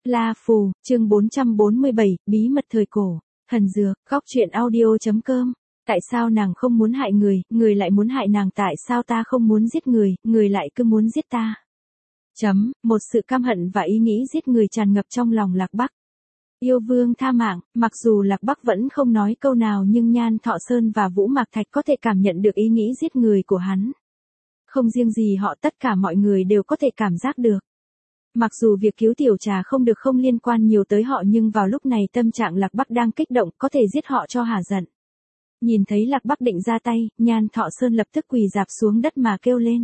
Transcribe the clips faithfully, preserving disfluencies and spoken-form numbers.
La Phù, chương bốn trăm bốn mươi bảy, bí mật thời cổ, thần dược, góc truyện audio.com. Tại sao nàng không muốn hại người, người lại muốn hại nàng, tại sao ta không muốn giết người, người lại cứ muốn giết ta. Chấm, một sự căm hận và ý nghĩ giết người tràn ngập trong lòng Lạc Bắc. Yêu vương tha mạng, mặc dù Lạc Bắc vẫn không nói câu nào nhưng Nhan Thọ Sơn và Vũ Mạc Thạch có thể cảm nhận được ý nghĩ giết người của hắn. Không riêng gì họ, tất cả mọi người đều có thể cảm giác được. Mặc dù việc cứu tiểu trà không được không liên quan nhiều tới họ nhưng vào lúc này tâm trạng Lạc Bắc đang kích động, có thể giết họ cho hả giận. Nhìn thấy Lạc Bắc định ra tay, Nhan Thọ Sơn lập tức quỳ rạp xuống đất mà kêu lên.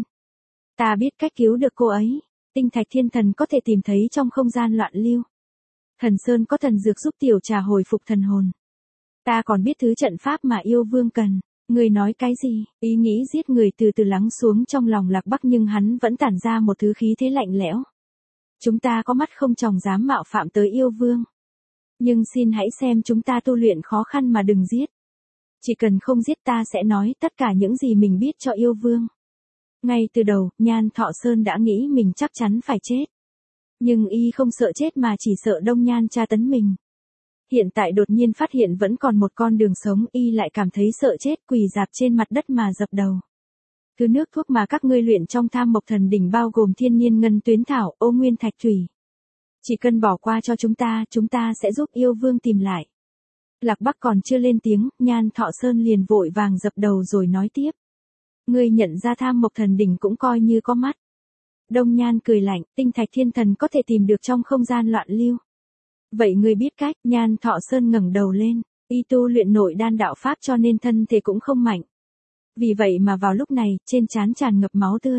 Ta biết cách cứu được cô ấy, tinh thạch thiên thần có thể tìm thấy trong không gian loạn lưu. Thần Sơn có thần dược giúp tiểu trà hồi phục thần hồn. Ta còn biết thứ trận pháp mà yêu vương cần. Người nói cái gì? Ý nghĩ giết người từ từ lắng xuống trong lòng Lạc Bắc nhưng hắn vẫn tản ra một thứ khí thế lạnh lẽo. Chúng ta có mắt không tròng dám mạo phạm tới yêu vương. Nhưng xin hãy xem chúng ta tu luyện khó khăn mà đừng giết. Chỉ cần không giết ta sẽ nói tất cả những gì mình biết cho yêu vương. Ngay từ đầu, Nhan Thọ Sơn đã nghĩ mình chắc chắn phải chết. Nhưng y không sợ chết mà chỉ sợ Đông Nhan tra tấn mình. Hiện tại đột nhiên phát hiện vẫn còn một con đường sống, y lại cảm thấy sợ chết, quỳ rạp trên mặt đất mà dập đầu. Thứ nước thuốc mà các ngươi luyện trong Tham Mộc Thần Đỉnh bao gồm thiên nhiên ngân tuyến thảo, ô nguyên thạch thủy. Chỉ cần bỏ qua cho chúng ta, chúng ta sẽ giúp yêu vương tìm lại. Lạc Bắc còn chưa lên tiếng, Nhan Thọ Sơn liền vội vàng dập đầu rồi nói tiếp. Ngươi nhận ra Tham Mộc Thần Đỉnh cũng coi như có mắt. Đông Nhan cười lạnh, tinh thạch thiên thần có thể tìm được trong không gian loạn lưu. Vậy ngươi biết cách? Nhan Thọ Sơn ngẩng đầu lên, y tu luyện nội đan đạo pháp cho nên thân thể cũng không mạnh. Vì vậy mà vào lúc này, trên trán tràn ngập máu tươi.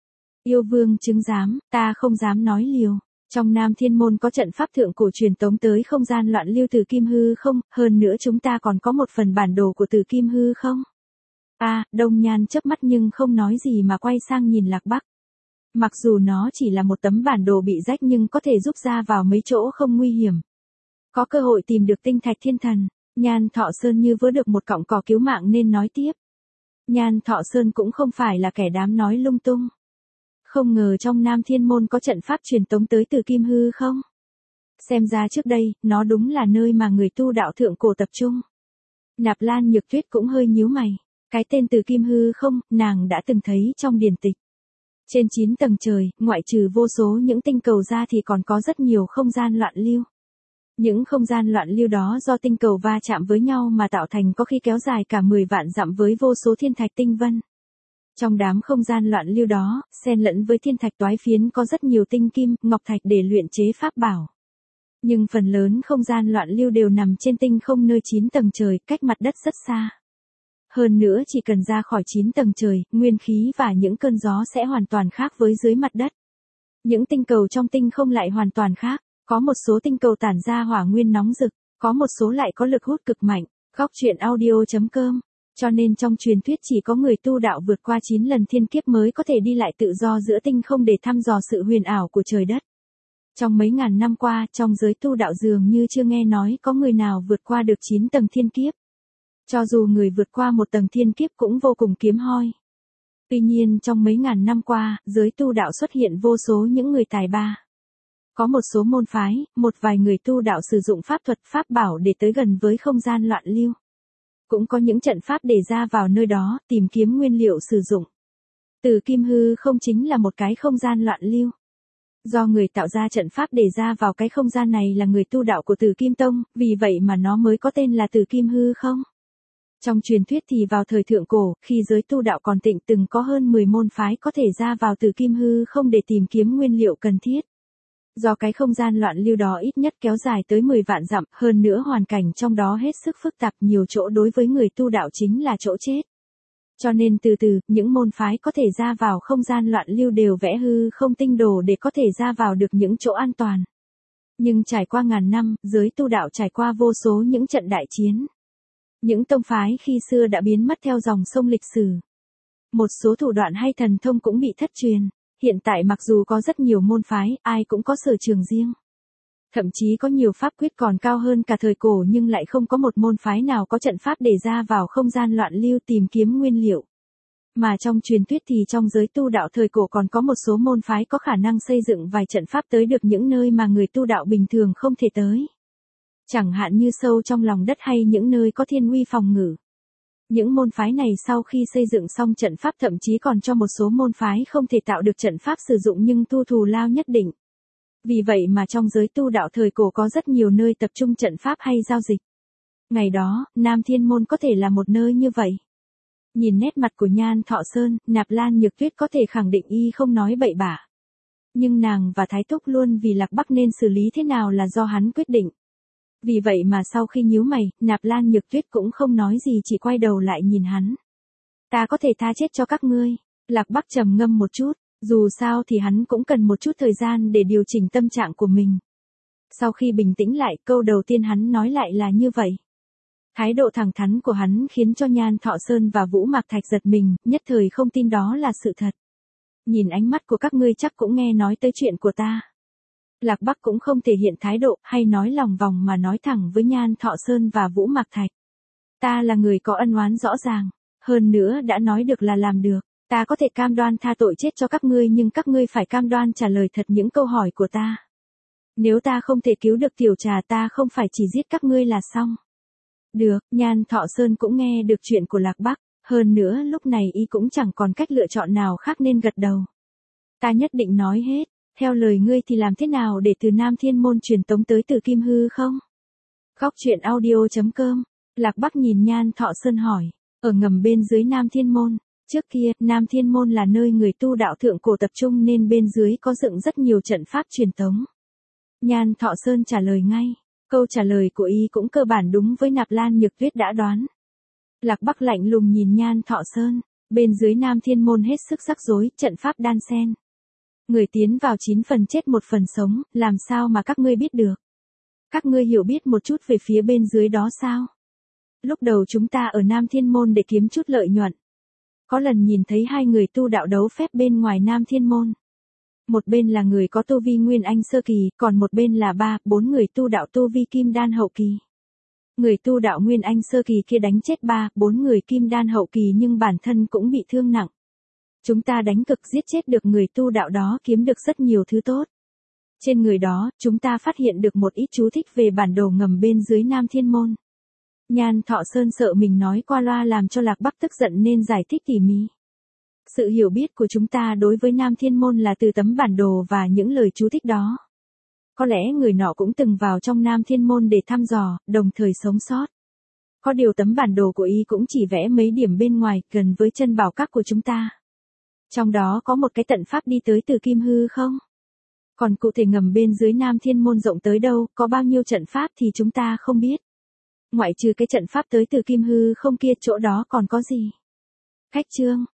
Yêu vương chứng giám, ta không dám nói liều. Trong Nam Thiên Môn có trận pháp thượng cổ truyền tống tới không gian loạn lưu từ Kim Hư không, hơn nữa chúng ta còn có một phần bản đồ của từ Kim Hư không. À, Đông Nhan chớp mắt nhưng không nói gì mà quay sang nhìn Lạc Bắc. Mặc dù nó chỉ là một tấm bản đồ bị rách nhưng có thể giúp ra vào mấy chỗ không nguy hiểm. Có cơ hội tìm được tinh thạch thiên thần, Nhan Thọ Sơn như vớ được một cọng cỏ cứu mạng nên nói tiếp. Nhan Thọ Sơn cũng không phải là kẻ đám nói lung tung. Không ngờ trong Nam Thiên Môn có trận pháp truyền tống tới từ Kim Hư không? Xem ra trước đây, nó đúng là nơi mà người tu đạo thượng cổ tập trung. Nạp Lan Nhược Tuyết cũng hơi nhíu mày. Cái tên từ Kim Hư không, nàng đã từng thấy trong điển tịch. Trên chín tầng trời, ngoại trừ vô số những tinh cầu ra thì còn có rất nhiều không gian loạn lưu. Những không gian loạn lưu đó do tinh cầu va chạm với nhau mà tạo thành, có khi kéo dài cả mười vạn dặm với vô số thiên thạch tinh vân. Trong đám không gian loạn lưu đó, xen lẫn với thiên thạch toái phiến có rất nhiều tinh kim, ngọc thạch để luyện chế pháp bảo. Nhưng phần lớn không gian loạn lưu đều nằm trên tinh không nơi chín tầng trời, cách mặt đất rất xa. Hơn nữa chỉ cần ra khỏi chín tầng trời, nguyên khí và những cơn gió sẽ hoàn toàn khác với dưới mặt đất. Những tinh cầu trong tinh không lại hoàn toàn khác. Có một số tinh cầu tản ra hỏa nguyên nóng rực, có một số lại có lực hút cực mạnh. Góc truyện audio.com. Cho nên trong truyền thuyết chỉ có người tu đạo vượt qua chín lần thiên kiếp mới có thể đi lại tự do giữa tinh không để thăm dò sự huyền ảo của trời đất. Trong mấy ngàn năm qua, trong giới tu đạo dường như chưa nghe nói có người nào vượt qua được chín tầng thiên kiếp. Cho dù người vượt qua một tầng thiên kiếp cũng vô cùng hiếm hoi. Tuy nhiên trong mấy ngàn năm qua, giới tu đạo xuất hiện vô số những người tài ba. Có một số môn phái, một vài người tu đạo sử dụng pháp thuật pháp bảo để tới gần với không gian loạn lưu. Cũng có những trận pháp để ra vào nơi đó, tìm kiếm nguyên liệu sử dụng. Từ Kim Hư không chính là một cái không gian loạn lưu. Do người tạo ra trận pháp để ra vào cái không gian này là người tu đạo của Từ Kim Tông, vì vậy mà nó mới có tên là Từ Kim Hư không. Trong truyền thuyết thì vào thời thượng cổ, khi giới tu đạo còn thịnh từng có hơn mười môn phái có thể ra vào Từ Kim Hư không để tìm kiếm nguyên liệu cần thiết. Do cái không gian loạn lưu đó ít nhất kéo dài tới mười vạn dặm, hơn nữa hoàn cảnh trong đó hết sức phức tạp, nhiều chỗ đối với người tu đạo chính là chỗ chết. Cho nên từ từ, những môn phái có thể ra vào không gian loạn lưu đều vẽ hư không tinh đồ để có thể ra vào được những chỗ an toàn. Nhưng trải qua ngàn năm, giới tu đạo trải qua vô số những trận đại chiến. Những tông phái khi xưa đã biến mất theo dòng sông lịch sử. Một số thủ đoạn hay thần thông cũng bị thất truyền. Hiện tại mặc dù có rất nhiều môn phái, ai cũng có sở trường riêng. Thậm chí có nhiều pháp quyết còn cao hơn cả thời cổ nhưng lại không có một môn phái nào có trận pháp để ra vào không gian loạn lưu tìm kiếm nguyên liệu. Mà trong truyền thuyết thì trong giới tu đạo thời cổ còn có một số môn phái có khả năng xây dựng vài trận pháp tới được những nơi mà người tu đạo bình thường không thể tới. Chẳng hạn như sâu trong lòng đất hay những nơi có thiên uy phòng ngự. Những môn phái này sau khi xây dựng xong trận pháp thậm chí còn cho một số môn phái không thể tạo được trận pháp sử dụng nhưng thu thù lao nhất định. Vì vậy mà trong giới tu đạo thời cổ có rất nhiều nơi tập trung trận pháp hay giao dịch. Ngày đó, Nam Thiên Môn có thể là một nơi như vậy. Nhìn nét mặt của Nhan Thọ Sơn, Nạp Lan Nhược Tuyết có thể khẳng định y không nói bậy bạ. Nhưng nàng và Thái Túc luôn vì Lạc Bắc nên xử lý thế nào là do hắn quyết định. Vì vậy mà sau khi nhíu mày, Nạp Lan Nhược Tuyết cũng không nói gì chỉ quay đầu lại nhìn hắn. Ta có thể tha chết cho các ngươi. Lạc Bắc trầm ngâm một chút, dù sao thì hắn cũng cần một chút thời gian để điều chỉnh tâm trạng của mình. Sau khi bình tĩnh lại, câu đầu tiên hắn nói lại là như vậy. Thái độ thẳng thắn của hắn khiến cho Nhan Thọ Sơn và Vũ Mạc Thạch giật mình, nhất thời không tin đó là sự thật. Nhìn ánh mắt của các ngươi chắc cũng nghe nói tới chuyện của ta. Lạc Bắc cũng không thể hiện thái độ hay nói lòng vòng mà nói thẳng với Nhan Thọ Sơn và Vũ Mạc Thạch. Ta là người có ân oán rõ ràng, hơn nữa đã nói được là làm được. Ta có thể cam đoan tha tội chết cho các ngươi nhưng các ngươi phải cam đoan trả lời thật những câu hỏi của ta. Nếu ta không thể cứu được tiểu trà ta không phải chỉ giết các ngươi là xong. Được, Nhan Thọ Sơn cũng nghe được chuyện của Lạc Bắc, hơn nữa lúc này y cũng chẳng còn cách lựa chọn nào khác nên gật đầu. Ta nhất định nói hết, theo lời ngươi thì làm thế nào để từ Nam Thiên Môn truyền tống tới Từ Kim Hư không? Góc truyện audio chấm com, Lạc Bắc nhìn Nhan Thọ Sơn hỏi, ở ngầm bên dưới Nam Thiên Môn, trước kia, Nam Thiên Môn là nơi người tu đạo thượng cổ tập trung nên bên dưới có dựng rất nhiều trận pháp truyền tống. Nhan Thọ Sơn trả lời ngay. Câu trả lời của y cũng cơ bản đúng với Nạp Lan Nhược Tuyết đã đoán. Lạc Bắc lạnh lùng nhìn Nhan Thọ Sơn, bên dưới Nam Thiên Môn hết sức rắc rối, trận pháp đan xen. Người tiến vào chín phần chết một phần sống, làm sao mà các ngươi biết được? Các ngươi hiểu biết một chút về phía bên dưới đó sao? Lúc đầu chúng ta ở Nam Thiên Môn để kiếm chút lợi nhuận. Có lần nhìn thấy hai người tu đạo đấu phép bên ngoài Nam Thiên Môn. Một bên là người có tu vi Nguyên Anh sơ kỳ, còn một bên là ba, bốn người tu đạo tu vi Kim Đan hậu kỳ. Người tu đạo Nguyên Anh sơ kỳ kia đánh chết ba, bốn người Kim Đan hậu kỳ nhưng bản thân cũng bị thương nặng. Chúng ta đánh cực giết chết được người tu đạo đó kiếm được rất nhiều thứ tốt. Trên người đó, chúng ta phát hiện được một ít chú thích về bản đồ ngầm bên dưới Nam Thiên Môn. Nhan Thọ Sơn sợ mình nói qua loa làm cho Lạc Bắc tức giận nên giải thích tỉ mỉ. Sự hiểu biết của chúng ta đối với Nam Thiên Môn là từ tấm bản đồ và những lời chú thích đó. Có lẽ người nọ cũng từng vào trong Nam Thiên Môn để thăm dò, đồng thời sống sót. Có điều tấm bản đồ của y cũng chỉ vẽ mấy điểm bên ngoài, gần với chân bảo các của chúng ta. Trong đó có một cái tận pháp đi tới Từ Kim Hư không? Còn cụ thể ngầm bên dưới Nam Thiên Môn rộng tới đâu, có bao nhiêu trận pháp thì chúng ta không biết. Ngoại trừ cái trận pháp tới Từ Kim Hư không kia, chỗ đó còn có gì? Khách chương